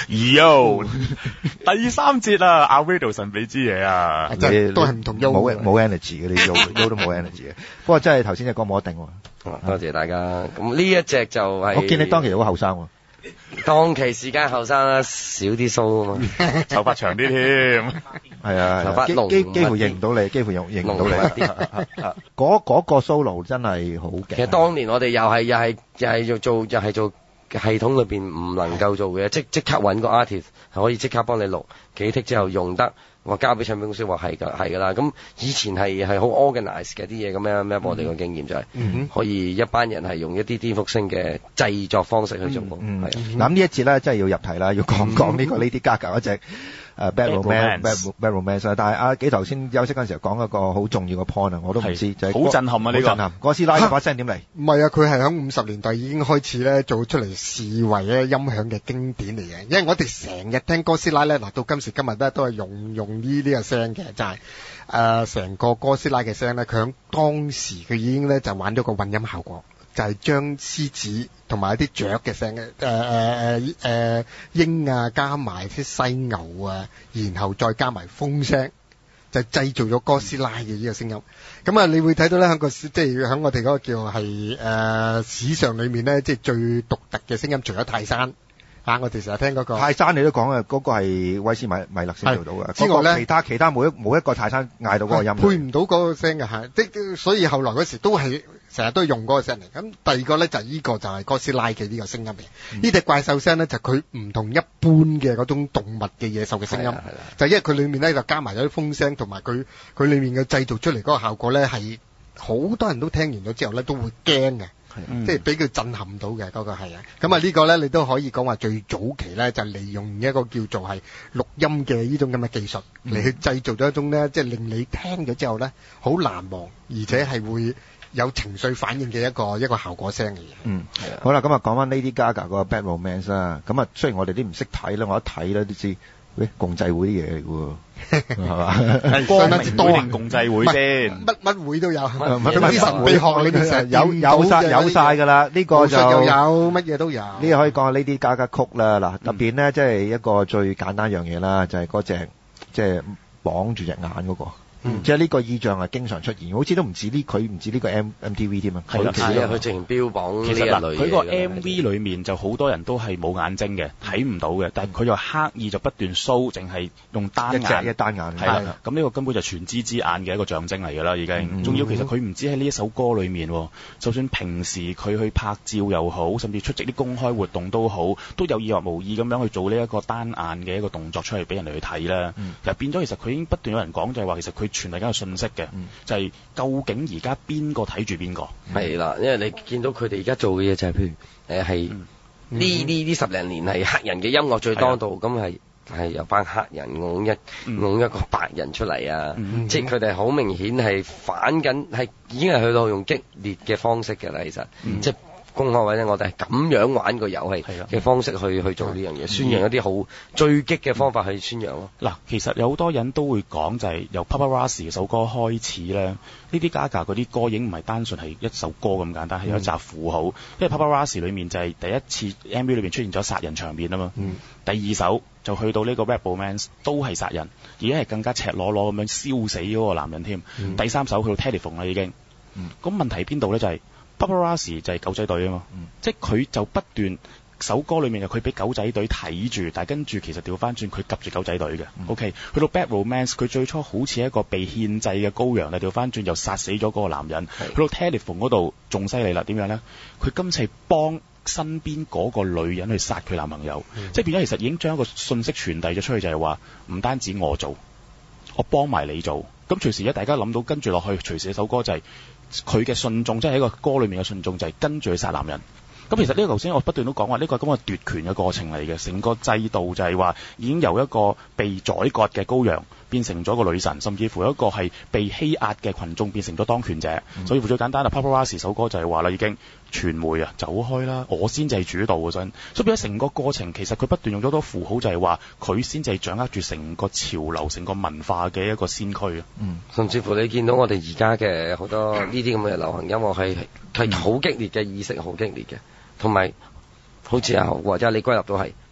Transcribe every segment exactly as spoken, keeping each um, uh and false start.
Yo 第三節啊，阿 Riddle 神秘之嘢啊， 即係都係唔同 Yo 冇冇 energy 嘅，你 Yo Yo 都冇 energy 嘅。不過真係頭先隻歌冇得定喎。 多謝大家。咁呢一隻就係、 我見你當期好後生喎。 當期時間後生啦，少啲鬚啊嘛， 頭髮長啲添。 係啊， 頭髮濃幾幾幾乎認唔到你，幾乎認認唔到你。嗰嗰個 solo 真係好勁。 其實當年我哋又係又係又係做做又係做系統裏邊唔能夠做嘅，即即刻揾個 artist 係可以即刻幫你錄幾剔之後用得，我交俾唱片公司話係㗎係㗎啦。咁以前係係好 organize 嘅啲嘢咁樣咩？我哋個經驗就係、是嗯、可以一班人係用一啲顛覆性嘅製作方式去做。 嗯，係、嗯。嗱、嗯、呢一節咧真係要入題啦，要講講呢個 Lady Gaga 嗰隻。誒 Bad Romance Bad Romance 啊！但係阿幾頭先休息嗰陣時候講一個好重要嘅 point 啊，我都唔知就係好震撼啊！呢個震撼，哥斯拉把聲點嚟？ 唔係啊，佢係喺五十年代已經開始咧做出嚟視為咧音響嘅經典嚟嘅。因為我哋成日聽哥斯拉咧，嗱到今時今日咧都係用用呢呢個聲嘅，就係誒成個哥斯拉嘅聲咧，佢喺當時佢已經咧就玩咗個混音效果。就係、是、將獅子同埋一啲雀嘅聲嘅，誒誒誒誒鷹啊，加埋啲犀牛啊，然後再加埋風聲，就製造咗哥斯拉嘅呢個聲音。咁啊，你會睇到咧，喺個即係喺我哋嗰個叫係誒、呃、史上裏面咧，即係最獨特嘅聲音，除咗泰山。啊！我哋成日聽嗰、那個泰山，你都講啊，嗰、那個係威斯米米勒先做到嘅。之外咧，其他其他冇一冇一個泰山嗌到嗰個音， 配唔到嗰個聲嘅嚇。即所以後來嗰時都係成日都用嗰個聲嚟。咁第二個咧就係、是、呢個就係哥斯拉嘅呢個聲音嚟。呢、嗯、隻怪獸聲咧就佢、是、唔同一般嘅嗰種動物嘅野獸嘅聲音，就因為佢裏面咧就加埋咗啲風聲，同埋佢佢裏面嘅製造出嚟嗰個效果咧係好多人都聽完咗之後咧都會驚嘅。嗯、即係俾佢震撼到嘅嗰、那個係啊，咁啊呢個咧你都可以講話最早期咧就利用一個叫做係錄音嘅呢種咁嘅技術嚟去製造咗一種咧即係令你聽咗之後咧好難忘，而且係會有情緒反應嘅一個一個效果聲嚟嘅。嗯，係啊。 好啦，咁啊講翻 Lady Gaga 個 Bad Romance 啦，咁啊雖然我哋啲唔識睇咧，我一睇咧都知。喂，共濟會啲嘢嚟嘅喎，係嘛？ 光明會定共濟會先？ 乜乜會都有， 乜乜神秘學裏面有有晒有晒㗎啦。呢個就又有乜嘢都有。 呢個可以講下 Lady Gaga 曲啦。嗱，特別咧，即係一個最簡單樣嘢啦，就係嗰隻即係綁住隻眼嗰個。嗯、即係呢個意象係經常出現，好似都唔止呢佢唔止呢個 M M T V 添啊。 係啦，係啊，佢直情標榜呢一類嘅。其實嗱， 佢個 M V 裏面就好多人都係冇眼睛嘅，睇唔到嘅，但係佢就刻意就不斷 show，淨係用單眼。 一隻一單眼。係啦， 咁呢個根本就全知之眼嘅一個象徵嚟㗎啦，已經。仲、嗯、要其實佢唔止喺呢一首歌裏面，就算平時佢去拍照又好，甚至出席啲公開活動都好，都有意或無意咁樣去做呢一個單眼嘅一個動作出嚟俾人哋去睇啦。嗯、其實變咗，其實佢已經不斷有人講就係話，其實佢傳遞緊個信息。嘅、嗯，就係、是、究竟而家邊個睇住邊個？ 係啦，因為你見到佢哋而家做嘅嘢就係、是，譬如誒係呢呢呢十零年係黑人嘅音樂最當道，咁係係由班黑人弄一弄、嗯、一個白人出嚟啊！嗯、即係佢哋好明顯係反緊，係已經係去到用激烈嘅方式嘅啦，其實、嗯、即係。公開或者我哋係咁樣玩個遊戲嘅方式去去做呢樣嘢，宣揚一啲好最激嘅方法去宣揚咯。 嗱，其實有好多人都會講就係由 Paparazzi 首歌開始咧，呢啲 Gaga 嗰啲歌已經唔係單純係一首歌咁簡單，係有一集符號。因為 Paparazzi 裏面就係第一次 M V 裏面出現咗殺人場面啊嘛。嗯、第二首就去到呢個 Bad Romance 都係殺人，而家係更加赤裸裸咁樣燒死嗰個男人添。嗯、第三首去到 Telephone 啦已經。咁、嗯、問題邊度咧就係、是？Paparazzi 就係狗仔隊啊嘛，嗯、即係佢就不斷首歌裏面就佢俾狗仔隊睇住，但係跟住其實調翻轉佢及住狗仔隊嘅。嗯、OK，去到 Bad Romance 佢最初好似一個被獻祭嘅羔羊，但係調翻轉又殺死咗嗰個男人。去到 Telephone 嗰度仲犀利啦，點樣咧？佢今次係幫身邊嗰個女人去殺佢男朋友，嗯、即係變咗其實已經將一個信息傳遞咗出去，就係話唔單止我做，我幫埋你做。咁隨時一大家諗到跟住落去，隨時一首歌就係、是、佢嘅信眾，即係喺個歌裏面嘅信眾就係跟住去殺男人。咁其實呢個頭先我不斷都講話呢個係咁嘅奪權嘅過程嚟嘅，成個制度就係話已經由一個被宰割嘅羔羊變成咗個女神，甚至乎一個係被欺壓嘅群眾變成咗當權者。嗯、所以最簡單啦 Paparazzi 首歌就係話啦，已經傳媒啊走開啦，我先至係主導嗰陣。所以變咗成個過程，其實佢不斷用咗好多符號，就係話佢先至係掌握住成個潮流、成個文化嘅一個先驅啊。嗯， 甚至乎你見到我哋而家嘅好多呢啲咁嘅流行音樂係係好激烈嘅意識，好激烈嘅。同埋好似啊，或者你歸納到係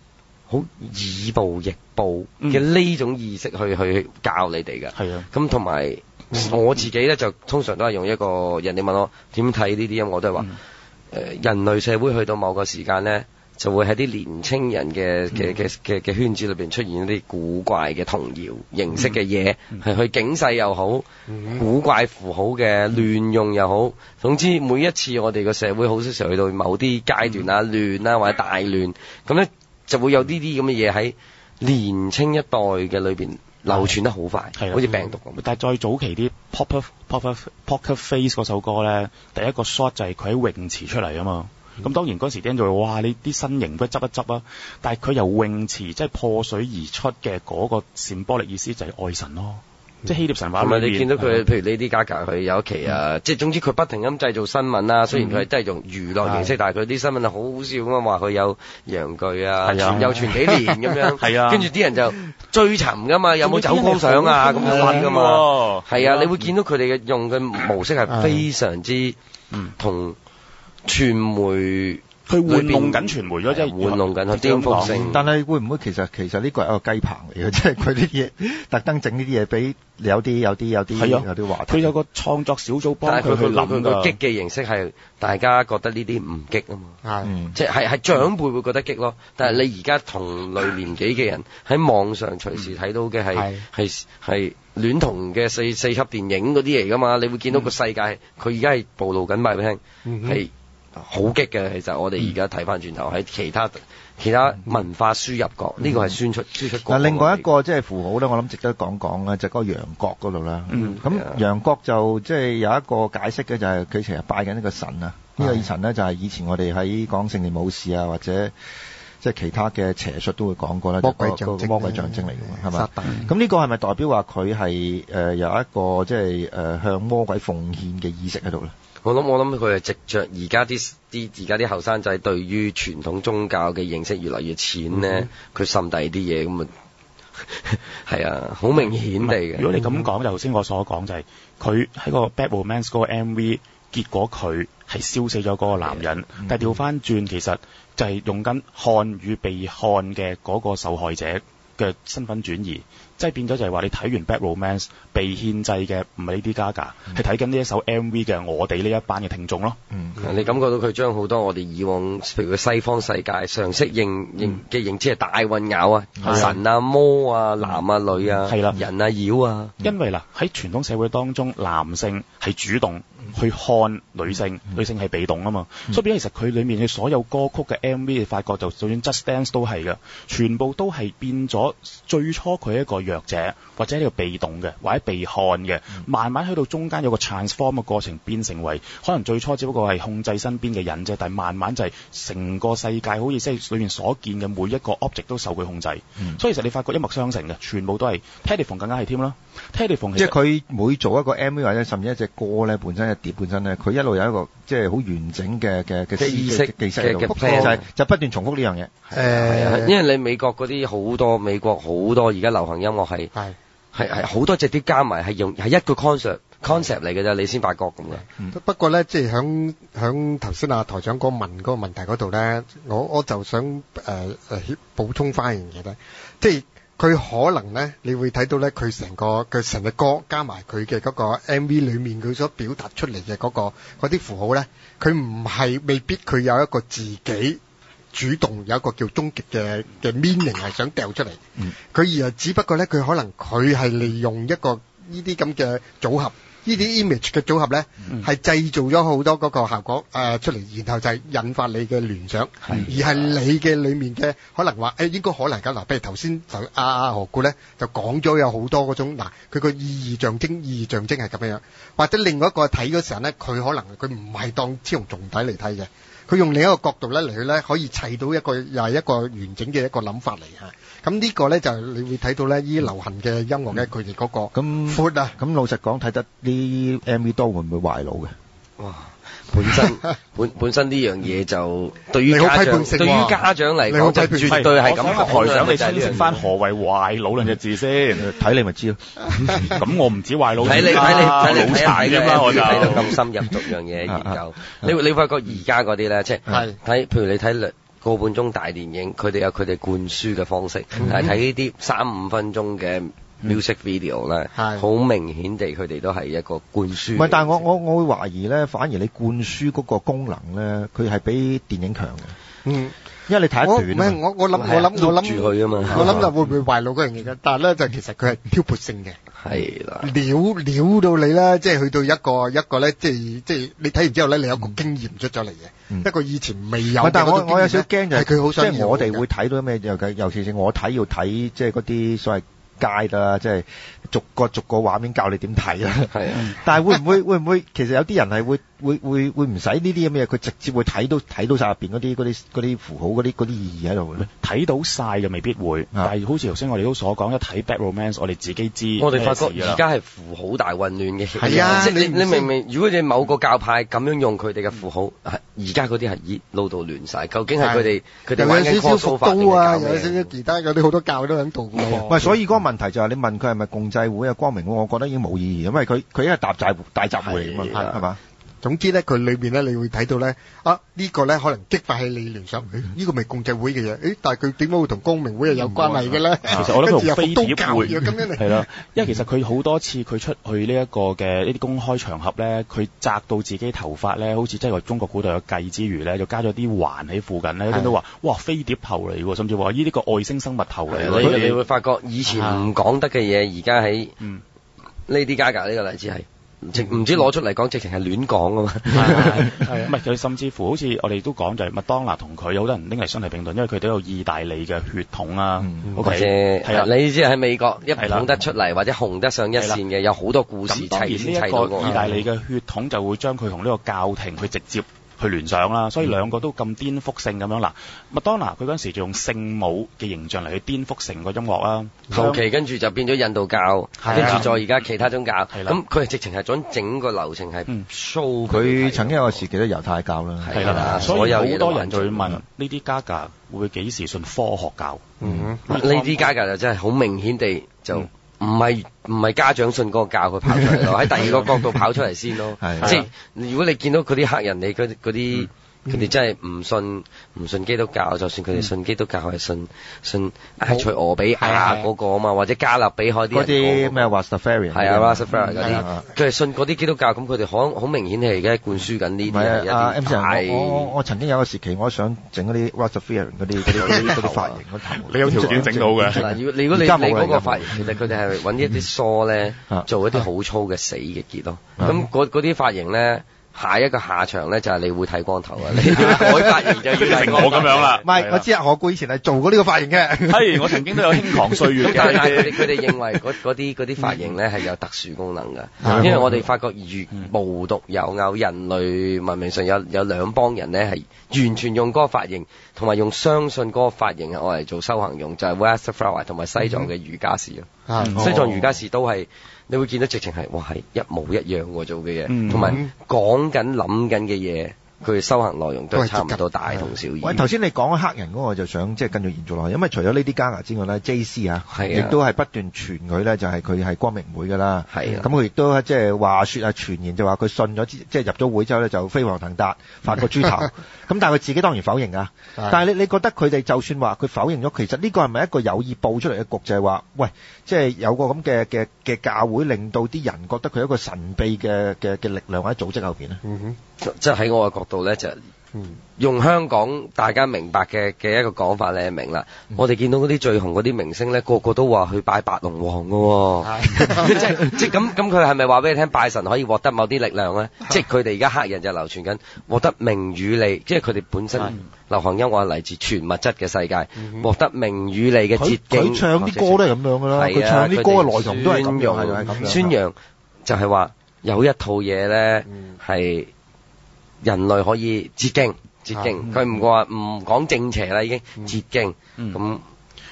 好以暴易暴嘅呢種意識去、嗯、去教你哋嘅。 係啊， 咁同埋我自己咧就通常都係用一個人哋問我點睇呢啲音樂，我都係話。嗯誒、呃、人類社會去到某個時間咧，就會喺啲年青人嘅嘅嘅嘅嘅圈子裏邊出現一啲古怪嘅童謠形式嘅嘢，係、嗯、去警世又好，嗯、古怪符號嘅亂用又好。總之每一次我哋個社會好少時候去到某啲階段啊、嗯、亂啊或者大亂，咁咧就會有呢啲咁嘅嘢喺年青一代嘅裏邊流傳得好快，好似病毒咁。 但係再早期啲 Poker Poker Poker Face 嗰首歌咧，第一個 shot 就係佢喺泳池出嚟啊嘛。咁、嗯、當然嗰時啲人就話：哇，你啲身形不執一執啊！但係佢由泳池即係破水而出嘅嗰個symbolic意思就係愛神咯。即係希臘神話裏面， 係咪你見到佢？譬如呢啲 Gaga 佢有一期啊，嗯、即係總之佢不停咁製造新聞啦。雖然佢係真係用娛樂形式，嗯、但係佢啲新聞係好好笑咁啊！話佢有陽具啊，傳又傳幾年咁樣。係啊，跟住啲人就追尋噶嘛，有冇走光相啊咁問噶嘛。係啊，你會見到佢哋嘅用嘅模式係非常之同傳媒。 佢玩弄緊傳媒咗，即係玩弄緊佢顛覆性。 但係會唔會其實其實呢個係一個雞棚嚟嘅，即係佢呢啲嘢特登整呢啲嘢俾有啲有啲有啲係啊有啲話題。 佢有個創作小組幫佢去諗㗎。 激嘅形式係大家覺得呢啲唔激啊嘛， 嗯、 即係係長輩會覺得激咯。但係你而家同類年紀嘅人喺網上隨時睇到嘅係係係戀童嘅四四級電影嗰啲嚟㗎嘛，你會見到個世界佢而家係暴露緊埋俾你聽係。好激嘅，其實我哋而家睇翻轉頭喺其他其他文化輸入國，呢、嗯、個係輸出輸出國。 嗱，另外一個即係符號咧，我諗值得講講咧，就係、是、嗰個羊角嗰度啦。 嗯， 咁羊角就即係、就是、有一個解釋嘅，就係佢成日拜緊呢個神啊。呢、這個神咧就係以前我哋喺講聖殿武士啊，或者即係其他嘅邪術都會講過啦。魔鬼象徵，魔鬼象徵嚟㗎嘛，係嘛？咁呢個係咪代表話佢係誒有一個即係誒向魔鬼奉獻嘅意識喺度咧？ 我諗我諗佢係藉着而家啲啲而家啲後生仔對於傳統宗教嘅認識越嚟越淺咧，佢滲第啲嘢咁啊，係啊，好明顯地嘅。 如果你咁講，就頭先我所講就係佢喺個 Bad Romance 嗰個 M V， 結果佢係燒死咗嗰個男人，嗯、但係調翻轉其實就係用緊看與被看嘅嗰個受害者嘅身份轉移。即係變咗就係話你睇完 Bad Romance 被獻祭嘅唔係呢啲 Gaga，係睇緊呢一首 M V 嘅我哋呢一班嘅聽眾咯。 嗯，你感覺到佢將好多我哋以往譬如西方世界常識認認嘅認知係大混淆啊，嗯、神啊魔啊男啊女啊，係啦人啊妖啊。 因為嗱喺傳統社會當中，男性係主動去看女性，嗯、女性係被動啊嘛。嗯、所以變咗其實佢裡面嘅所有歌曲嘅 M V， 你發覺就就算 Just Dance 都係嘅，全部都係變咗最初佢一個弱者或者呢個被動嘅或者被看嘅，嗯、慢慢去到中間有個 transform 嘅過程，變成為可能最初只不過係控制身邊嘅人啫，但係慢慢就係成個世界好似即係裏面所見嘅每一個 object 都受佢控制。嗯、所以其實你發覺一脈相承嘅，全部都係 Telephone 更加係添啦。Telephone 即係佢每做一個 M V 或者甚至一隻歌咧，本身一碟本身咧，佢一路有一個即係好完整嘅嘅嘅意識嘅嘅 plan 就係就不斷重複呢樣嘢。 誒，因為你美國嗰啲好多美國好多而家流行音樂係。係係係好多隻碟加埋係用係一個 concept concept 嚟嘅啫，你先發覺咁嘅。 嗯、不過咧，即係響響頭先阿台長哥問嗰個問題嗰度咧，我我就想誒誒補充翻一樣嘢咧，即係佢可能咧，你會睇到咧，佢成個佢成隻歌加埋佢嘅嗰個 M V 裏面佢所表達出嚟嘅嗰個嗰啲符號咧，佢唔係未必佢有一個自己。主動有一個叫終極嘅嘅 meaning 係想掉出嚟，佢、嗯、而係只不過咧，佢可能佢係利用一個呢啲咁嘅組合，呢啲 image 嘅組合咧，係製、嗯、造咗好多嗰個效果誒、呃、出嚟，然後就係引發你嘅聯想，嗯、而係你嘅裡面嘅可能話誒、欸、應該可能咁嗱，譬如頭先就阿阿何故咧就講咗有好多嗰種嗱，佢個意義象徵意義象徵係咁樣，或者另外一個睇嗰時候咧，佢可能佢唔係當超雄重體嚟睇嘅。佢用另一個角度咧嚟去咧，可以砌到一個又係一個完整嘅一個諗法嚟嚇。咁呢個咧就你會睇到咧，呢啲流行嘅音樂咧，佢哋嗰個咁闊啊。咁老實講，睇得呢 M V 多會唔會壞腦嘅？哇！ 本身本本身呢樣嘢就對於家長對於家長嚟講就絕對係咁。 台長，你先識翻何為壞腦兩隻字先， 睇你咪知咯。 咁我唔止壞腦， 睇你睇你睇你睇㗎嘛，我就睇到咁深入逐樣嘢研究。你你發覺而家嗰啲咧，即係睇，譬如你睇個半鐘大電影，佢哋有佢哋灌輸嘅方式， 嗯、 但係睇呢啲三五分鐘嘅 music video 咧，好、嗯、明顯地佢哋都係一個灌輸。 唔係，但係我我我會懷疑咧，反而你灌輸嗰個功能咧，佢係比電影強嘅。嗯。因為你睇一段， 唔係我我諗我諗我諗住佢啊嘛， 我諗就會唔會壞腦嗰樣嘢嘅，但係咧就其實佢係挑撥性嘅， 係啦， 撩撩到你啦，即係去到一個一個咧，即係即係你睇完之後咧，你有個經驗出咗嚟嘅，嗯、一個以前未有嘅。 但係我我有少少驚就係佢好想， 即係我哋會睇到咩？尤其尤其是我睇要睇即係嗰啲所謂街啦，即係逐個逐個畫面教你點睇啦。係啊，但係會唔會會唔會其實有啲人係會會會會唔使呢啲咁嘅嘢，佢直接會睇到睇到晒入邊嗰啲嗰啲嗰啲符號嗰啲嗰啲意義喺度咧？睇到晒就未必會，但係好似頭先我哋都所講，一睇 Bad Romance，我哋自己知。 我哋發覺而家係符號大混亂嘅。 係啊， 即係你你明唔明？如果你某個教派咁樣用佢哋嘅符號，而家嗰啲係熱撈到亂晒。究竟係佢哋佢哋玩緊 crossover 啊？有少少其他嗰啲好多教都喺度。 唔係，所以嗰個問題就係你問佢係咪共濟會啊、光明會，我覺得已經冇意義，因為佢佢一係大集大集會嚟㗎嘛，係嘛？ 總之咧，佢裏邊咧，你會睇到咧，啊呢個咧可能激發起你聯想，誒呢個咪共濟會嘅嘢，誒但係佢點解會同光明會係有關係嘅咧？ 其實我覺得同飛碟會咁樣嚟， 係啦，因為其實佢好多次佢出去呢一個嘅呢啲公開場合咧，佢紮到自己頭髮咧，好似真係中國古代有計之餘咧，就加咗啲環喺附近咧，啲都話哇飛碟頭嚟喎，甚至話呢啲個外星生物頭嚟。 你你會發覺以前唔講得嘅嘢，而家喺呢啲價格呢個例子係。直唔知攞出嚟講，直情係亂講啊嘛！ 係唔係佢甚至乎好似我哋都講就係麥當娜同佢有好多人拎嚟相提並論，因為佢都有意大利嘅血統啊。 或者係啊，你知喺美國一捧得出嚟或者紅得上一線嘅，有好多故事砌當然呢一個意大利嘅血統就會將佢同呢個教廷去直接去聯想啦，所以兩個都咁顛覆性咁樣嗱。麥當娜佢嗰陣時就用聖母嘅形象嚟去顛覆成個音樂啦， 後期跟住就變咗印度教，跟住再而家其他宗教，咁佢係直情係將整個流程係 show。佢曾經有個時期都猶太教啦， 係啦，所以好多人就會問呢啲 Gaga 會幾時信科學教？ 呢啲 Gaga 就真係好明顯地就。唔係唔係家長信嗰個教佢跑出嚟咯，喺第二個角度跑出嚟先咯。即係如果你見到嗰啲黑人，你嗰嗰啲佢哋真係唔信唔信基督教，就算佢哋信基督教係信信埃塞俄比亞嗰個啊嘛，或者加勒比海啲嗰啲咩 Rastafarian 係啊 Rastafarian 嗰啲，佢係信嗰啲基督教，咁佢哋好好明顯係而家灌輸緊呢啲嘢。 啊 M 我我我曾經有個時期，我想整嗰啲 Rastafarian 嗰啲嗰啲嗰啲髮型嗰頭， 你有條件整到嘅。 嗱，如果如果你你嗰個髮型，其實佢哋係揾一啲梳咧，做一啲好粗嘅死嘅結咯。咁嗰嗰啲髮型咧。下一個下場咧就係你會睇光頭啊！你改髮型就要成我咁樣啦。 唔係，我知啊，何故以前係做過呢個髮型嘅。 係，我曾經都有輕狂歲月。 但係佢哋佢哋認為嗰嗰啲嗰啲髮型咧係有特殊功能㗎，因為我哋發覺如無獨有偶，人類文明上有有兩幫人咧係完全用嗰個髮型，同埋用相信嗰個髮型係愛嚟做修行用，就係 Rastafari 同埋西藏嘅瑜伽士咯。西藏瑜伽士都係。你會見到直情係，哇係一模一樣喎做嘅嘢，同埋講緊諗緊嘅嘢，佢修行內容都係差唔多大同小異。 喂，頭先你講黑人嗰個，我就想即係跟住延續落去，因為除咗呢啲 Gaga 之外咧 ，J C 啊，亦都係不斷傳佢咧，就係佢係光明會噶啦。係啊，咁佢亦都即係話説啊，傳言就話佢信咗即係入咗會之後咧，就飛黃騰達，發個豬頭。咁但係佢自己當然否認啊。但係你你覺得佢哋就算話佢否認咗，其實呢個係咪一個有意報出嚟嘅局？就係話，喂，即係有個咁嘅嘅嘅教會，令到啲人覺得佢係一個神秘嘅嘅嘅力量喺組織後邊咧。嗯哼。 即係喺我嘅角度咧，就用香港大家明白嘅嘅一個講法咧，明啦。嗯、我哋見到嗰啲最紅嗰啲明星咧，個個都話去拜白龍王㗎喎、哦。即係即係咁咁，佢係咪話俾你聽拜神可以獲得某啲力量咧？即係佢哋而家黑人就流傳緊獲得名與利，即係佢哋本身流行音樂係嚟自全物質嘅世界，嗯、獲得名與利嘅捷徑。佢唱啲歌都係咁樣㗎啦，佢唱啲歌嘅內容都係咁樣，係咁樣。 宣揚就係話有一套嘢咧係。嗯人類可以捷徑，捷徑，佢唔話唔講正邪啦，已經捷徑咁。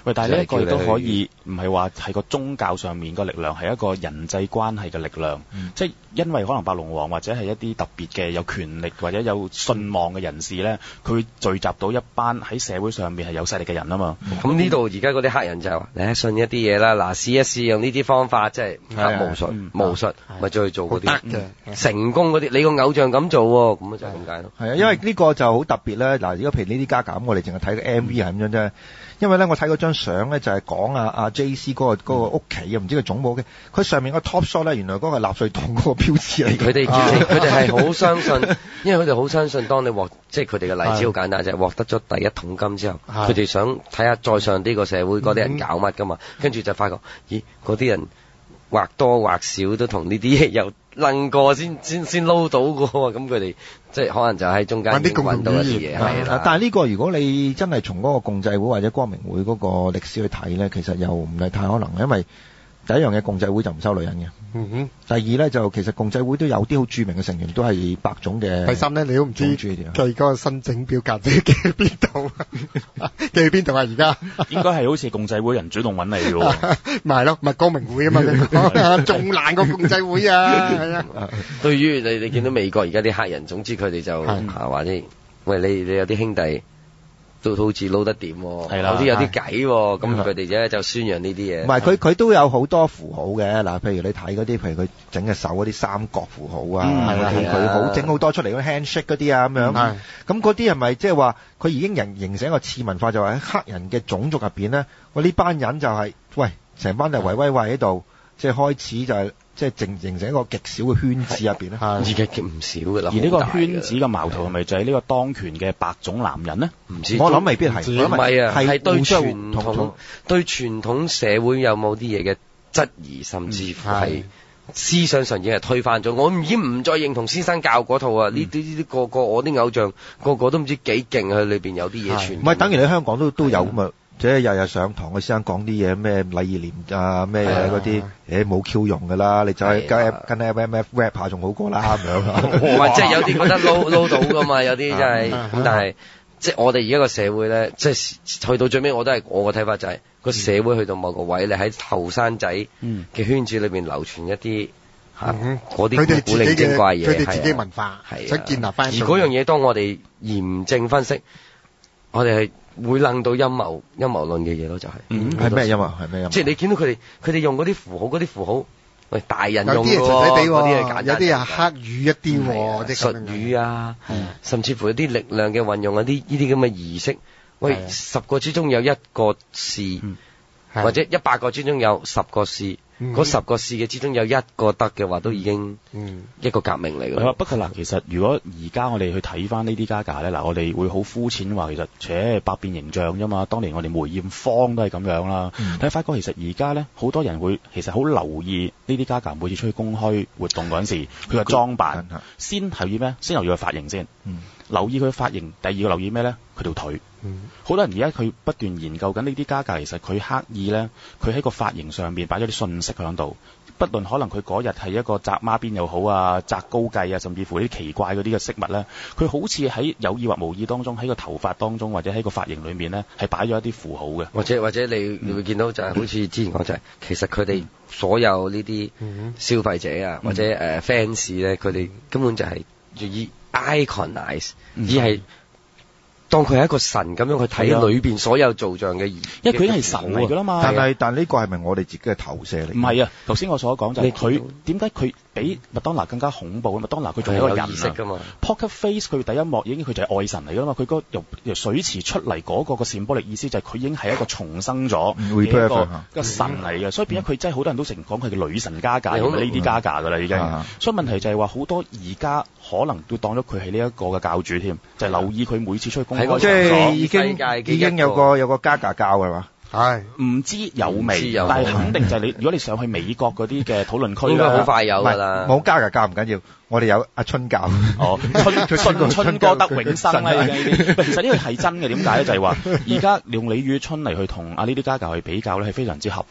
喂，但係呢一個亦都可以唔係話係個宗教上面個力量，係一個人際關係嘅力量。嗯、即係因為可能白龍王或者係一啲特別嘅有權力或者有信望嘅人士咧，佢會聚集到一班喺社會上面係有勢力嘅人啊嘛。 咁呢度而家嗰啲黑人就話：你信一啲嘢啦，嗱試一試用呢啲方法，即係黑巫術、嗯、巫術，咪再去做嗰啲、嗯、成功嗰啲。你個偶像咁做喎，咁就係咁解咯。 係啊，因為呢個就好特別咧。嗱，如果譬如呢啲加減，我哋淨係睇個 M V 係咁樣啫。因為咧，我睇嗰張相咧就係講啊啊 J C 嗰、嗰個嗰、嗰個屋企啊，唔知個總部嘅，佢上面個 top shot 咧，原來嗰個係納粹黨嗰個標誌嚟。 佢哋佢哋係好相信，因為佢哋好相信，當你獲即係佢哋嘅例子好簡單，就係獲得咗第一桶金之後，佢哋想睇下再上呢個社會嗰啲人搞乜噶嘛，跟住就發覺，咦，嗰啲人或多或少都同呢啲嘢有楞過先先先撈到嘅喎，咁佢哋即係可能就喺中間揾到一啲嘢係啦。 但係呢個如果你真係從嗰個共濟會或者光明會嗰個歷史去睇咧，其實又唔係太可能，因為第一樣嘢共濟會就唔收女人嘅。嗯哼。第二咧就其實共濟會都有啲好著名嘅成員都係白種嘅。 第三咧你都唔知佢嗰個申請表格寄去邊度，寄去邊度啊？而家應該係好似共濟會人主動揾你嘅喎。 咪係咯，咪光明會啊嘛，仲難過共濟會啊！係啊。 對於你你見到美國而家啲黑人，總之佢哋就啊或者喂你你有啲兄弟。都好似撈得掂喎，係啦，有啲有啲計喎，咁佢哋啫就宣揚呢啲嘢。 唔係佢佢都有好多符號嘅，嗱，譬如你睇嗰啲，譬如佢整嘅手嗰啲三角符號啊，佢好整好多出嚟嗰 handshake 嗰啲啊咁樣。咁嗰啲係咪即係話佢已經形形成一個次文化，就係喺黑人嘅種族入邊咧？我呢班人就係、是、喂，成班就圍威喂喺度，即係開始就係、是。即係形形成一個極少嘅圈子入邊咧， 而家極唔少㗎啦。 而呢個圈子嘅矛頭係咪就係呢個當權嘅白種男人呢？ 唔知， 我諗未必係， 唔係啊，係對傳統統對傳統社會有冇啲嘢嘅質疑，甚至乎係思想上已經係推翻咗。我已經唔再認同先生教嗰套啊！呢啲呢啲個個我啲偶像個個都唔知幾勁啊！裏邊有啲嘢傳。 唔係，等於你香港都都有咁啊！即係日日上堂，個先生講啲嘢咩禮義廉啊咩嘢嗰啲，誒冇 Q 用㗎啦，你就係跟跟 M M F rap 下仲好過啦咁樣。 唔係，即係有啲覺得撈撈到㗎嘛，有啲真係咁，但係即係我哋而家個社會咧，即係去到最尾，我都係我個睇法就係個社會去到某個位，你喺後生仔嘅圈子裏邊流傳一啲嚇嗰啲古靈精怪嘢， 佢哋自己文化，想建立翻。 而嗰樣嘢，當我哋嚴正分析，我哋係。會諗到陰謀陰謀論嘅嘢咯，就係係咩陰謀？係咩陰謀？ 即係你見到佢哋佢哋用嗰啲符號，嗰啲符號，喂大人用嘅喎， 嗰啲係簡單， 有啲係黑語一啲喎， 啲術語啊，甚至乎有啲力量嘅運用，一啲呢啲咁嘅儀式，喂十個之中有一個是，或者一百個之中有十個是。嗰、嗯、十個試嘅之中有一個得嘅話，都已經一個革命嚟嘅。係、嗯、不過嗱，其實如果而家我哋去睇翻呢啲加價咧，嗱，我哋會好膚淺話，其實且百變形象啫嘛。當年我哋梅艷芳都係咁樣啦。但係發覺其實而家咧，好多人會其實好留意呢啲加價每次出去公開活動嗰陣時，佢嘅裝扮，嗯、先留意咩？先留意佢髮型先。嗯、留意佢髮型，第二個留意咩咧？佢條腿。好、嗯、多人而家佢不斷研究緊呢啲加價，其實佢刻意咧，佢喺個髮型上面擺咗啲信息喺度。不論可能佢嗰日係一個紮孖辮又好啊，紮高髻啊，甚至乎啲奇怪嗰啲嘅飾物咧，佢好似喺有意或無意當中，喺個頭髮當中或者喺個髮型裏面咧，係擺咗一啲符號嘅。或者或者你你會見到就係、是嗯、好似之前講就係、是，其實佢哋所有呢啲消費者啊，嗯、或者誒、uh, fans 咧，佢哋根本就係以 iconize，而係。當佢係一個神咁樣去睇裏邊所有造像嘅，因為佢已經係神嚟㗎啦嘛。 但係但呢個係咪我哋自己嘅投射嚟？ 唔係啊，頭先我所講就係佢點解佢比麥當娜更加恐怖？麥當娜佢仲係一個人啊。Poker Face 佢第一幕已經佢就係愛神嚟㗎嘛。佢嗰由由水池出嚟嗰個個閃玻璃意思就係佢已經係一個重生咗嘅一個一個神嚟嘅，所以變咗佢真係好多人都成講佢嘅女神加價，呢啲加價㗎啦已經。所以問題就係話好多而家可能都當咗佢係呢一個嘅教主添，就係留意佢每次出去公。 即係已經已經有個有個加價教係嘛？ 係唔知有未？但係肯定就係你，如果你上去美國嗰啲嘅討論區應該好快有㗎啦。 冇加價教唔緊要，我哋有阿春教。 哦，春春春歌得永生啦已經。其實呢個係真嘅，點解咧？就係話而家用李宇春嚟去同阿呢啲加價去比較咧，係非常之合嘅。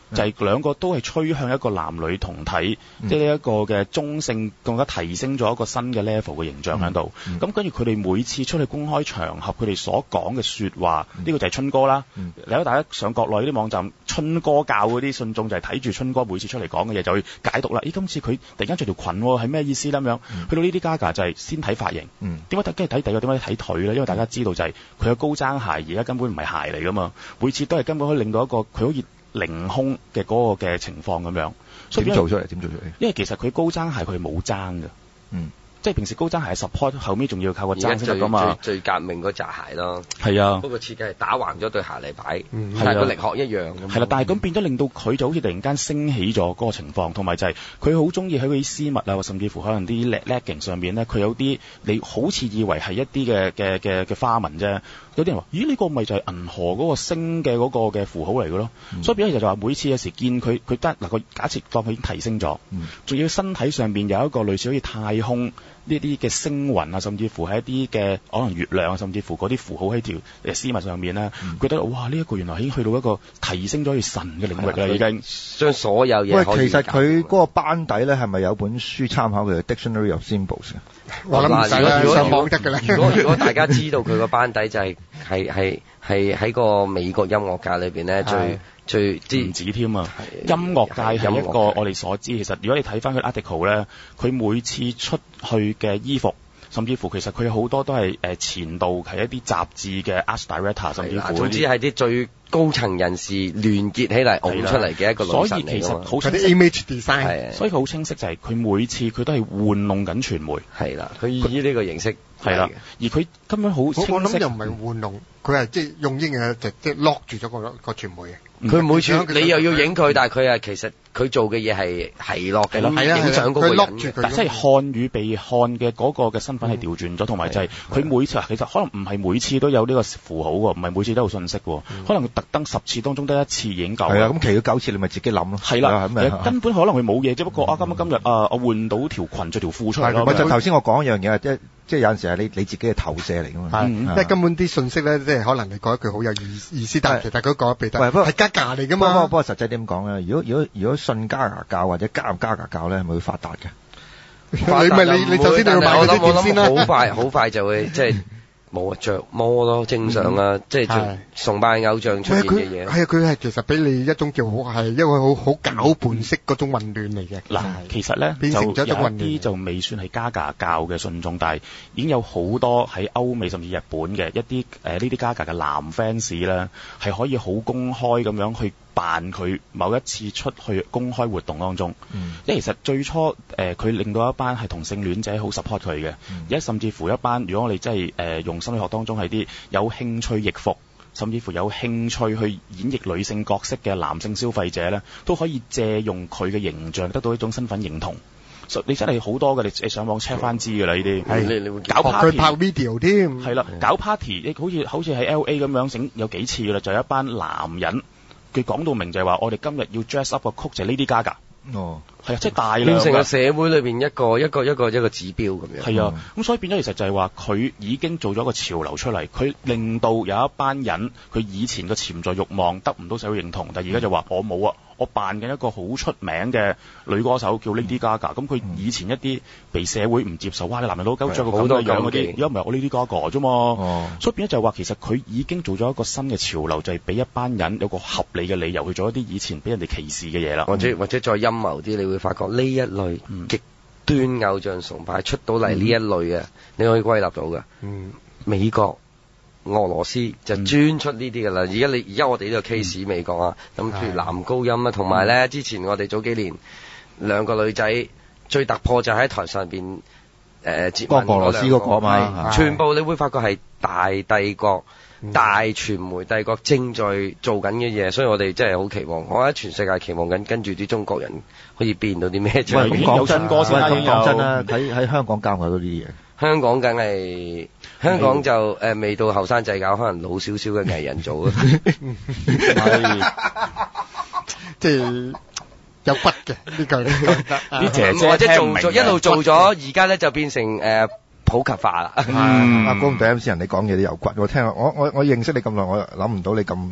就係兩個都係趨向一個男女同體，即係呢一個嘅中性更加提升咗一個新嘅 level 嘅形象喺度。咁跟住佢哋每次出去公開場合，佢哋所講嘅説話，呢、嗯、個就係春哥啦。你睇、嗯、大家上國內啲網站，春哥教嗰啲信眾就係睇住春哥每次出嚟講嘅嘢，就去解讀啦。咦，今次佢突然間着條裙喎，係咩意思咧？咁樣、嗯、去到呢啲 Gaga 就係先睇髮型，點解跟住睇第二個點解睇腿咧？因為大家知道就係佢有高踭鞋，而家根本唔係鞋嚟噶嘛。每次都係根本可以令到一個佢好似凌空嘅嗰個嘅情況咁樣。所以點做出嚟？點做出嚟？因為其實佢高踭鞋佢係冇踭嘅。嗯。即係平時高踭鞋係 support， 後面仲要靠個踭先得㗎嘛。最最革命嗰隻鞋咯。係啊。不過設計係打橫咗對鞋嚟擺，嗯、但係個力學一樣。係啦、啊，但係咁變咗令到佢就好似突然間升起咗嗰個情況，同埋就係佢好中意喺嗰啲絲襪啊，甚至乎可能啲 legging 上面咧，佢有啲你好似以為係一啲嘅嘅嘅嘅花紋啫。有啲人話：咦，呢、這個咪就係銀河嗰個星嘅嗰個嘅符號嚟嘅咯。嗯、所以變咗就話每次有時見佢，佢得嗱個假設當佢已經提升咗，仲、嗯、要身體上面有一個類似好似太空呢啲嘅星雲啊，甚至乎係一啲嘅可能月亮啊，甚至乎嗰啲符號喺條誒絲襪上面咧，嗯、覺得哇呢一、這個原來已經去到一個提升咗去神嘅領域啦，已經將所有嘢。喂，其實佢嗰個班底咧係咪有本書參考嘅 Dictionary of Symbols 啊？我諗唔使啦，上網得㗎啦。如果如果大家知道佢個班底就係係係係喺個美國音樂界裏邊咧最。最唔止添啊！音樂界係一個我哋所知，其實如果你睇翻佢 article 咧，佢每次出去嘅衣服，甚至乎其實佢好多都係誒前度係一啲雜誌嘅 art director，甚至乎總之係啲最高層人士聯結起嚟熬出嚟嘅一個女神嚟㗎嘛。所以其實好清晰 image design，所以佢好清晰就係佢每次佢都係玩弄緊傳媒。係啦，佢以呢個形式係啦，而佢根本好清晰。我諗又唔係玩弄，佢係即係用英嘅就即係 lock 住咗個個傳媒嘅。佢每次你又要影佢，但係佢係其實佢做嘅嘢係係落嘅咯，影相嗰個人。但即係看與被看嘅嗰個嘅身份係調轉咗，同埋就係佢每次其實可能唔係每次都有呢個符號喎，唔係每次都有信息喎，可能特登十次當中得一次已經夠。係啊，咁其餘九次你咪自己諗咯。係啦，根本可能佢冇嘢，只不過啊，今日今日啊，我換到條裙着條褲出嚟咯。就頭先我講一樣嘢，即係即係有陣時係你你自己嘅投射嚟㗎嘛。係，因為根本啲信息咧，即係可能你講一句好有意意思，但係其實佢講俾得係Gaga嚟㗎嘛。不過不過實際點講咧？如果如果如果信Gaga教或者加入Gaga教咧，係咪會發達嘅？你咪你你首先你要買嗰啲碟先啦。好快好快就會即係冇着魔咯，正常啊，即係崇拜偶像出現嘅嘢。係啊，佢係其實俾你一種叫好係一個好好攪拌式嗰種混亂嚟嘅。嗱，其實咧就有啲就未算係Gaga教嘅信眾，但係已經有好多喺歐美甚至日本嘅一啲誒呢啲Gaga嘅男 fans 咧，係可以好公開咁樣去扮佢某一次出去公開活動當中，嗯、因為其實最初誒佢、呃、令到一班係同性戀者好 support 佢嘅，而家、嗯、甚至乎一班如果我哋真係誒用心理學當中係啲有興趣易服，甚至乎有興趣去演繹女性角色嘅男性消費者咧，都可以借用佢嘅形象得到一種身份認同。你真係好多嘅，你你上網 check 翻知㗎啦呢啲。係你你會搞 party，佢拍 video 添。係啦，搞 party，好似好似喺 L A 咁樣整有幾次㗎啦，就有一班男人。佢講到明就係話，我哋今日要 dress up 個曲就係 Lady Gaga。哦，係啊，即係大量變成個社會裏邊一個一個一個一個指標咁樣。係啊，咁所以變咗其實就係話，佢已經做咗個潮流出嚟，佢令到有一班人，佢以前嘅潛在慾望得唔到社會認同，但係而家就話我冇啊，我扮緊一個好出名嘅女歌手叫 Lady Gaga，咁佢以前一啲被社會唔接受，哇！你男人老狗着個咁嘅樣嗰啲，而家唔係我 Lady Gaga 啫嘛。哦，所以變咗就係話，其實佢已經做咗一個新嘅潮流，就係俾一班人有個合理嘅理由去做一啲以前俾人哋歧視嘅嘢啦。或者或者再陰謀啲，你會發覺呢一類極端偶像崇拜出到嚟呢一類嘅，你可以歸納到嘅。嗯，美國、俄羅斯就專出呢啲㗎啦。而家你而家我哋呢個 case 未講啊。咁譬如男高音啊，同埋咧之前我哋早幾年兩個女仔最突破就喺台上邊誒接吻嗰兩個。俄羅斯嗰個嘛，全部你會發覺係大帝國。大傳媒帝國正在做緊嘅嘢，所以我哋真係好期望，我覺得全世界期望緊跟住啲中國人可以變到啲咩出嚟。咁講真，咁講真啦，喺喺香港教唔教到呢啲嘢？香港梗係香港就誒未到後生仔教，可能老少少嘅藝人做啊。係，即係有骨嘅呢個呢個。啲姐姐或者做做一路做咗，而家咧就變成誒。普及化啦，阿光對 M C 人你講嘢都有骨，我聽我我我認識你咁耐，我諗唔到你咁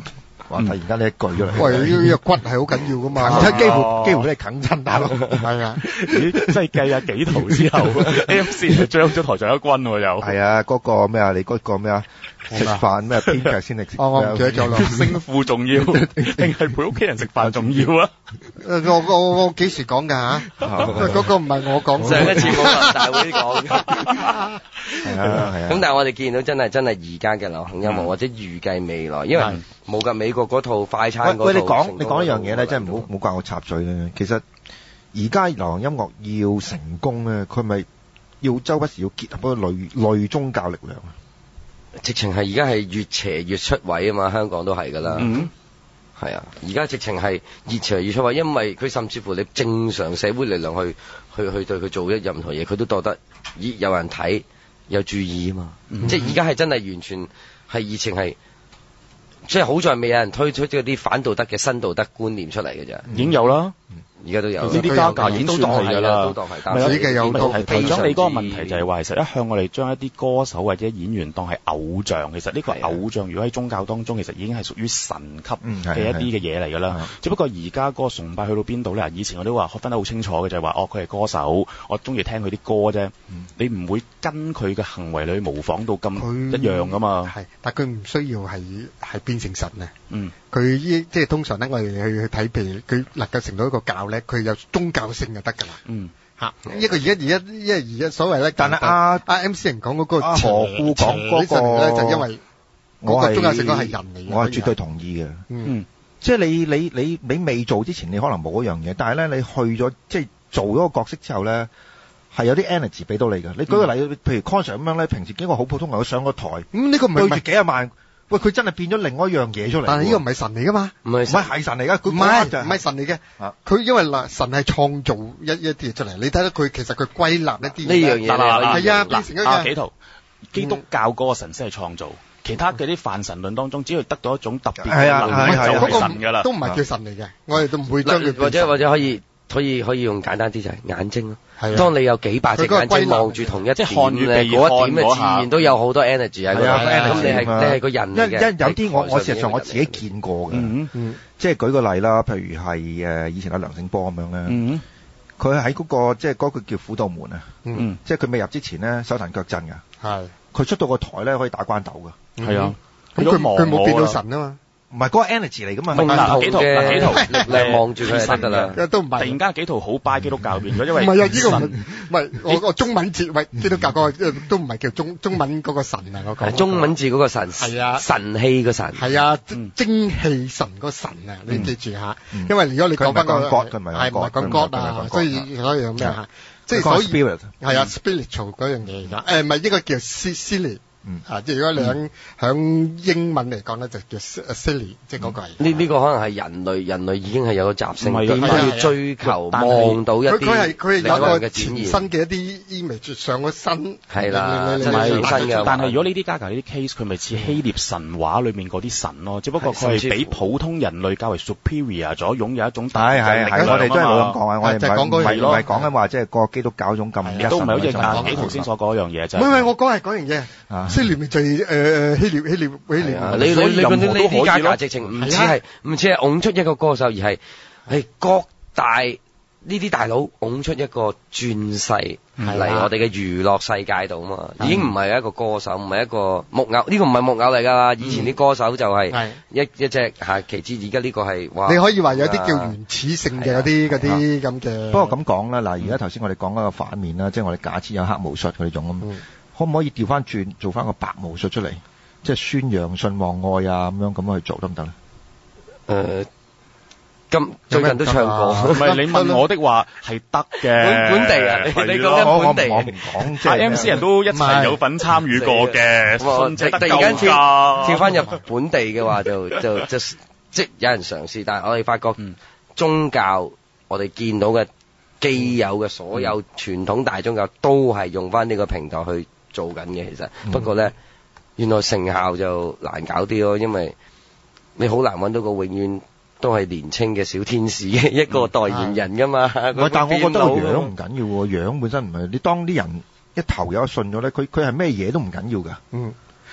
哇！突然間呢一句出嚟， 喂，呢個骨係好緊要噶嘛， 啃親幾乎幾乎都係啃親大佬， 係啊， 咦，真係計下幾圖之後 ，A M C 就將咗台上一軍喎又。 係啊，嗰個咩啊？你嗰個咩啊？食飯咩編劇先嚟？ 哦，我唔記得咗啦。 勝負重要，定係陪屋企人食飯重要啊？ 誒，我我我幾時講㗎嚇？嗰個唔係我講， 上一次武林大會講嘅。 係啊係啊。 咁但係我哋見到真係真係而家嘅流行音樂，或者預計未來，因為冇㗎美國嗰套快餐嗰套。 喂，你講你講一樣嘢咧，真係唔好唔好怪我插嘴咧。其實而家流行音樂要成功咧，佢咪要周不時要結合嗰個類類宗教力量啊？ 直情係而家係越邪越出位啊嘛，香港都係㗎啦。 嗯， 係啊，而家直情係越邪越出位，因為佢甚至乎你正常社會力量去去去對佢做一任何嘢，佢都覺得咦有人睇有注意啊嘛。嗯、即係而家係真係完全係疫情係，即係好在未有人推出嗰啲反道德嘅新道德觀念出嚟嘅啫。 已經有啦。 而家都有， 呢啲加價已經算係㗎啦。 都當係加價。自己有到。 台長，你嗰個問題就係話，其實一向我哋將一啲歌手或者演員當係偶像，其實呢個偶像如果喺宗教當中，其實已經係屬於神級嘅一啲嘅嘢嚟㗎啦。只不過而家嗰個崇拜去到邊度咧？以前我都話分得好清楚嘅，就係話哦，佢係歌手，我中意聽佢啲歌啫。你唔會跟佢嘅行為去模仿到咁一樣㗎嘛。 係，但佢唔需要係係變成神啊。 嗯。 佢依即係通常咧，我哋去去睇，譬如佢能夠成到一個教咧，佢有宗教性就得㗎啦。 嗯， 嚇，一個而家而家因為而家所謂咧， 但係阿阿 M C 人講嗰個阿何故講嗰個咧，就因為嗰個宗教性嗰係人嚟嘅。 我係絕對同意嘅。 嗯， 即係你你你你未做之前，你可能冇嗰樣嘢，但係咧你去咗即係做咗個角色之後咧，係有啲 energy 俾到你嘅。你舉個例，譬如 concert 咁樣咧，平時經過好普通人上個台， 咁呢個唔係對住幾廿萬。喂，佢真係變咗另外一樣嘢出嚟。 但係呢個唔係神嚟噶嘛？ 唔係唔係係神嚟噶，佢唔係唔係神嚟嘅。佢因為嗱，神係創造一一啲嘢出嚟。你睇到佢其實佢歸納一啲呢樣嘢係啊，變成一樣。幾圖基督教嗰個神先係創造，其他嘅啲泛神論當中，只要得到一種特別嘅能力就係神㗎啦。 都唔係叫神嚟嘅，我哋都唔會將佢或者或者可以可以可以用簡單啲就係眼睛咯。當你有幾百隻眼睛望住同一點咧，嗰一點嘅自然都有好多 energy 喺度。咁你係你係個人嚟嘅。 因因有啲我我事實上我自己見過嘅，即係舉個例啦，譬如係誒以前阿梁醒波咁樣咧，佢喺嗰個即係嗰個叫虎道門啊，即係佢未入之前咧手騰腳震㗎，係佢出到個台咧可以打關鬥㗎，係啊， 咁佢佢冇變到神啊嘛。 唔係嗰個 energy 嚟噶嘛？ 唔係幾圖嗱幾圖力望住佢係得㗎啦。 都唔係。突然間幾圖好拜基督教變咗，因為唔係啊！呢個唔係唔係我我中文字喂基督教嗰個都唔係叫中中文嗰個神啊！我講中文字嗰個神係啊， 神氣個神係啊，精氣神個神啊！你記住嚇，因為如果你講翻個係唔係講 God 啊？所以所以有咩嚇？即係所以係啊 spiritual 嗰樣嘢㗎。誒唔係應該叫 silly。嗯啊，即係如果你響響英文嚟講咧，就叫 silly，即係嗰個係。 呢呢個可能係人類，人類已經係有個習性，應該要追求望到一啲佢係佢係有個嘅全新嘅一啲 image 上個身。 係啦， 真係新嘅。但係如果呢啲加加呢啲 case，佢咪似希臘神話裏面嗰啲神咯，只不過佢係比普通人類較為 superior 咗，擁有一種大嘅力量啊嘛。 我哋都係冇咁講啊，我哋唔係唔係唔係講緊話即係個基督教種咁。 都唔係好似阿幾頭先所講嗰樣嘢啫。 唔係唔係，我講係嗰樣嘢。希臘咪就係誒希臘希臘希臘。 你你你嗰啲呢啲加價直情唔似係唔似係拱出一個歌手，而係係各大呢啲大佬拱出一個轉世嚟我哋嘅娛樂世界度啊嘛，已經唔係一個歌手，唔係一個木偶，呢個唔係木偶嚟㗎啦。以前啲歌手就係一一隻嚇其次，而家呢個係哇。 你可以話有啲叫原始性嘅嗰啲嗰啲咁嘅。 不過咁講啦，嗱而家頭先我哋講嗰個反面啦，即係我哋假設有黑巫術嗰種咁。可唔可以調翻轉做翻個白巫術出嚟，即係宣揚信望愛啊咁樣咁去做得唔得咧？ 誒，咁最近都唱過， 唔係你問我的話係得嘅。 本本地啊，你你講緊本地， 我唔講即係 M C 人都一齊有份參與過嘅。 突然間跳跳翻入本地嘅話，就就就即有人嘗試，但係我哋發覺宗教我哋見到嘅既有嘅所有傳統大宗教都係用翻呢個平台去做緊嘅，其實、嗯、不過咧，原來成效就難搞啲咯，因為你好難揾到個永遠都係年青嘅小天使嘅一個代言人噶嘛。 唔、嗯、但係我覺得個樣唔緊要喎，樣本身唔係你當啲人一頭有信咗咧，佢佢係咩嘢都唔緊要噶。嗯，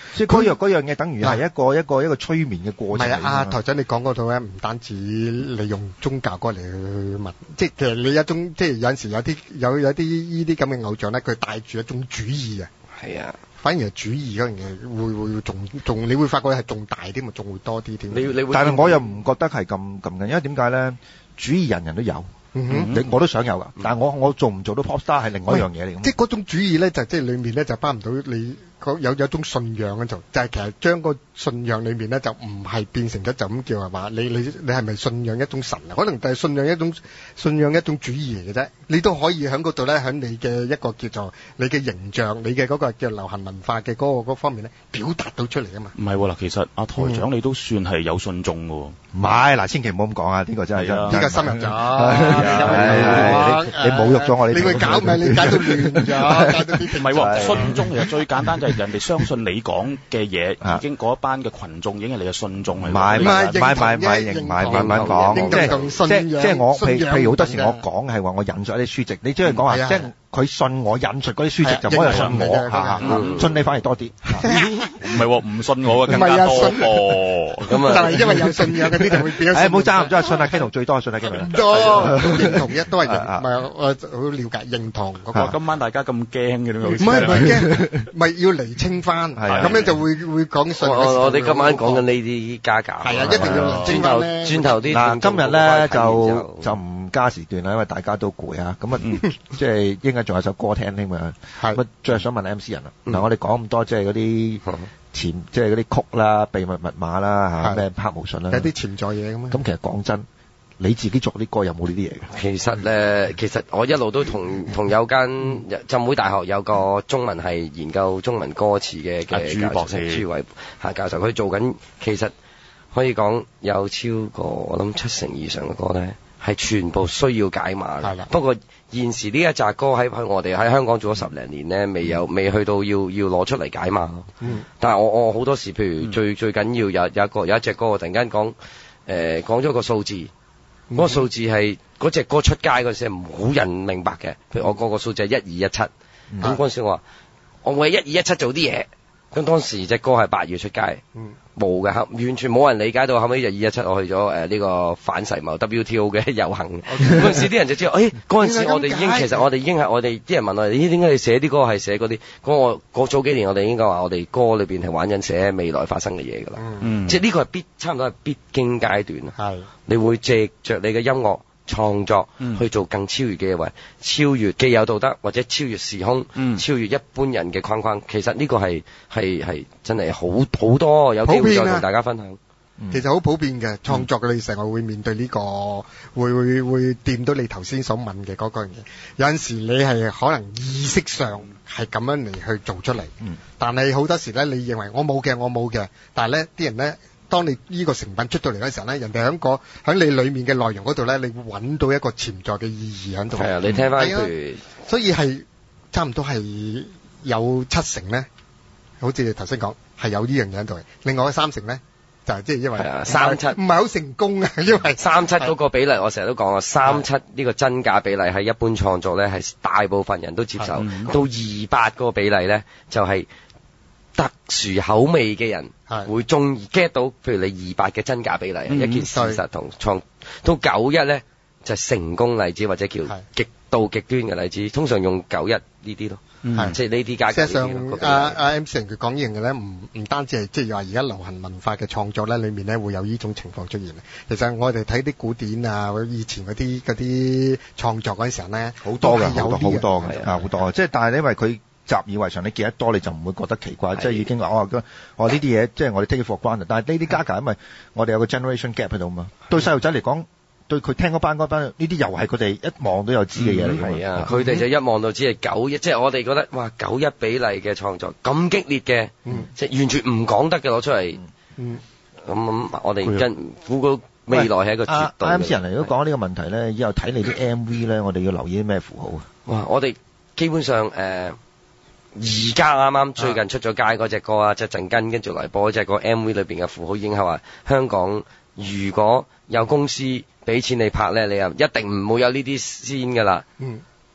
即係嗰樣嗰樣嘢，等於係一個一個一個催眠嘅過程。 唔係啊，阿台長你講嗰套咧，唔單止你用宗教過嚟去問，即係其實你一種即係有陣時有啲有有啲依啲咁嘅偶像咧，佢帶住一種主義啊。 係啊。 反而係主義嗰樣嘢會會仲仲，你會發覺係仲大啲，咪仲會多啲添。 你你會， 但係我又唔覺得係咁咁緊，因為點解咧？主義人人都有， 嗯哼， 你我都想有噶，嗯、但係我我做唔做到 pop star 係另外一樣嘢嚟。 即係嗰種主義咧，就即係裡面咧就包唔到你有有一種信仰嘅就就係其實將個信仰裡面咧就唔係變成咗就咁叫係話你你你係咪信仰一種神啊？可能就係信仰一種信仰一種主義嚟嘅啫。你都可以喺嗰度咧，喺你嘅一個叫做你嘅形象，你嘅嗰個叫流行文化嘅嗰個嗰方面咧，表達到出嚟啊嘛。 唔係喎嗱，其實阿台長你都算係有信眾嘅喎。 唔係嗱，千祈唔好咁講啊！呢個真係呢個深入咗。 你侮辱咗我， 你會搞咪？你搞到亂咗，搞到啲唔係喎，信眾其實最簡單就係人哋相信你講嘅嘢，已經嗰一班嘅群眾已經係你嘅信眾嚟。 唔係唔係唔係唔係唔係慢慢講，即係即係即係我譬譬如好多時我講係話我引述一啲書籍，你即係講話即係佢信我引述嗰啲書籍就唔可以信我嚇，信你反而多啲。 唔係喎，唔信我嘅更加多喎。咁啊， 但係因為有信仰嗰啲就會變咗。 誒，唔好爭唔爭，信阿基同最多信阿基同。 多認同一都係認，唔係我好了解認同嗰個。 今晚大家咁驚嘅點解？ 唔係唔係驚，咪要釐清翻，咁樣就會會講信。 我我哋今晚講緊呢啲加價。 係啊，一定要釐清翻咧。 轉頭啲嗱，今日咧就就唔加時段啦，因為大家都攰啊。咁啊，即係應該仲有首歌聽添啊。係。咁最係想問 M C 人啦。嗱，我哋講咁多，即係嗰啲潛，即係嗰啲曲啦、秘密密碼啦、嚇咩黑無信啦， 有啲潛在嘢咁啊。 咁其實講真，你自己作啲歌有冇呢啲嘢嘅？ 其實咧，其實我一路都同同有間浸會大學有個中文系研究中文歌詞嘅嘅朱博士朱偉夏教授，佢做緊，其實可以講有超過我諗七成以上嘅歌咧，係全部需要解碼嘅。不過現時呢一紮歌喺喺我哋喺香港做咗十零年咧，未有未去到要要攞出嚟解碼咯。嗯。但係我我好多時，譬如最、嗯、最緊要有有一個有一隻歌，我突然間講誒講咗個數字，嗰、嗯、個數字係嗰隻歌出街嗰時係冇人明白嘅。譬如我嗰個數字係一二一七，咁嗰陣時我話我會喺一二一七做啲嘢。咁當時隻歌係八月出街，冇嘅、嗯，完全冇人理解到。後尾就二一七我去咗誒呢個反世貿 W T O 嘅遊行，嗰陣時啲人就知道，誒嗰陣時我哋已經其實我哋已經係我哋啲人問我哋，咦點解你寫啲歌係寫嗰啲？咁我過早幾年我哋應該話我哋歌裏邊係玩緊寫未來發生嘅嘢㗎啦，嗯、即係呢個係必差唔多係必經階段啊！係，你會藉着你嘅音樂創作去做更超越嘅嘢，或超越既有道德或者超越時空，嗯、超越一般人嘅框框。其實呢個係係係真係好好多，有機會再同大家分享。 嗯、其實好普遍嘅創作嘅，你成日會面對呢、這個，會會會掂到你頭先所問嘅嗰個嘢。有陣時你係可能意識上係咁樣嚟去做出嚟，嗯、但係好多時咧，你認為我冇嘅，我冇嘅，但係咧啲人咧。當你呢個成品出到嚟嘅時候咧，人哋喺個喺你裏面嘅內容嗰度咧，你會揾到一個潛在嘅意義喺度。 係啊，你聽翻譬如， 所以係差唔多係有七成咧，好似你頭先講係有呢樣嘢喺度。另外三成咧就係即係因為三七唔係好成功啊，因為三七嗰個比例，我成日都講啊，三七呢個真假比例喺一般創作咧係大部分人都接受，到二八嗰個比例咧就係、是。特殊口味嘅人會中意 get 到，譬如你二八嘅真假比例，嗯、一件事實同創到九一咧就係、成功例子或者叫極度極端嘅例子，通常用九一呢啲咯，嗯、即係呢啲加。事實上，阿阿 M C 佢講呢樣嘢咧，唔唔單止係即係話而家流行文化嘅創作咧，裏面咧會有呢種情況出現。其實我哋睇啲古典啊，以前嗰啲嗰啲創作嗰陣時候咧，好多嘅，好多好多嘅， 啊好多，即係但係因為佢。習以為常，你記得多你就唔會覺得奇怪，即係已經話哦，哦呢啲嘢即係我哋 take for granted。但係呢啲加價，因為我哋有個 generation gap 喺度嘛。對細路仔嚟講，對佢聽嗰班嗰班呢啲又係佢哋一望都有知嘅嘢嚟。 係啊，佢哋就一望到知係九一，即係我哋覺得哇九一比例嘅創作咁激烈嘅，即係完全唔講得嘅攞出嚟。咁我哋跟估個未來係一個絕對。 M C 人嚟，如果講呢個問題咧，以後睇你啲 M V 咧，我哋要留意啲咩符號啊？ 哇！我哋基本上誒。而家啱啱最近出咗街嗰隻歌啊，即係陣間跟住嚟播嗰隻個 M V 裏邊嘅符號已經係話香港如果有公司俾錢你拍咧，你又一定唔會有呢啲先噶啦。嗯，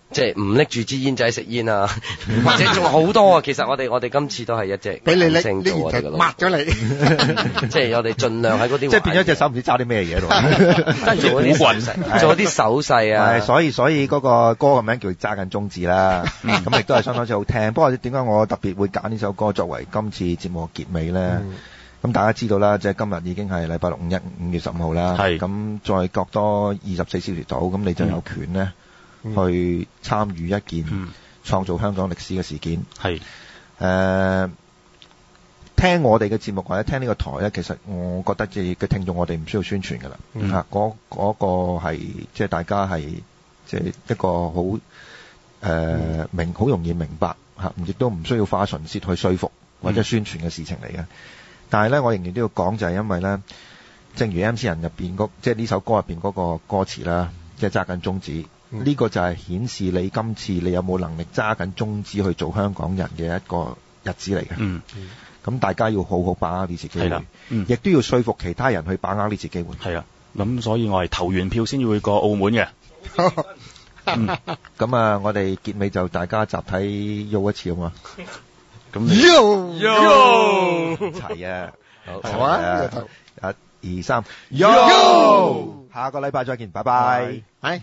即係唔拎住支煙仔食煙啊，或者仲好多啊。其實我哋我哋今次都係一隻俾你拎拎拎完就抹咗你， 即係我哋盡量喺嗰啲即係變咗隻手唔知揸啲咩嘢度， 真係做嗰啲手勢，做啲手勢啊。 係，所以所以嗰個歌嘅名叫揸緊中指啦，咁亦都係相當之好聽。不過點解我特別會揀呢首歌作為今次節目嘅結尾咧？咁、嗯、大家知道啦，即係今日已經係禮拜六五一五月十五號啦，咁再隔多二十四小時到，咁你就有權咧。嗯、去參與一件創造香港歷史嘅事件。係誒、呃，聽我哋嘅節目或者聽呢個台咧，其實我覺得即係嘅聽眾，我哋唔需要宣傳㗎啦。嚇、嗯，嗰嗰、嗰個係即係大家係即係一個好誒、呃、明，好容易明白嚇，亦都唔需要花唇舌去說服或者宣傳嘅事情嚟嘅。嗯、但係咧，我仍然都要講，就係因為咧，正如 M C 人入邊嗰即係呢首歌入邊嗰個歌詞啦，即係揸緊中指。呢、嗯這個就係顯示你今次你有冇能力揸緊中指去做香港人嘅一個日子嚟嘅。嗯，咁、嗯、大家要好好把握呢次機會，亦、嗯、都要說服其他人去把握呢次機會。係啊，咁所以我係投完票先至會過澳門嘅。咁、嗯、啊，我哋結尾就大家集體喐一次好嘛？咁喐喐齊啊！好，好啊！一、二、三，喐！下個禮拜再見，拜拜。係。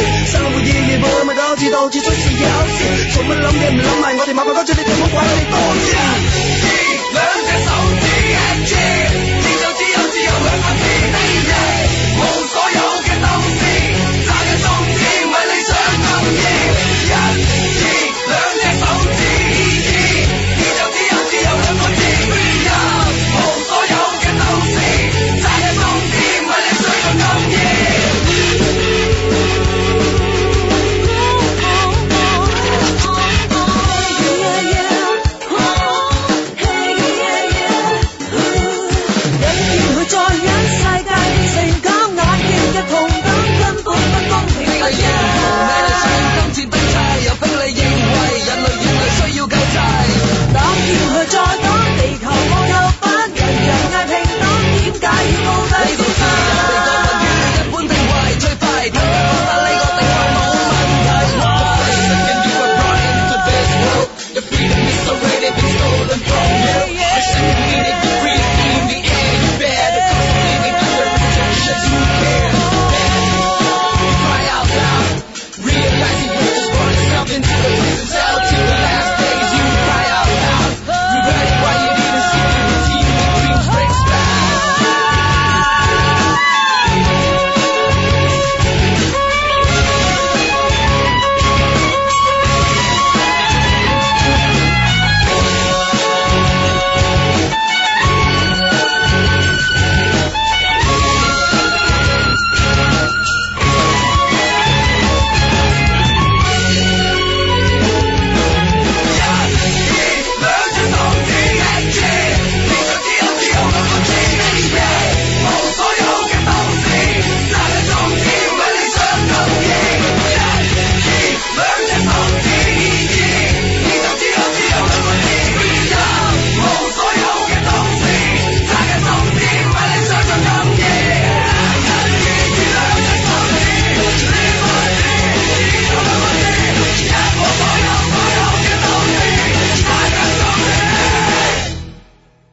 導致出事有事，做乜諗嘢唔諗埋我哋麻煩，乾脆你哋唔好怪我哋多。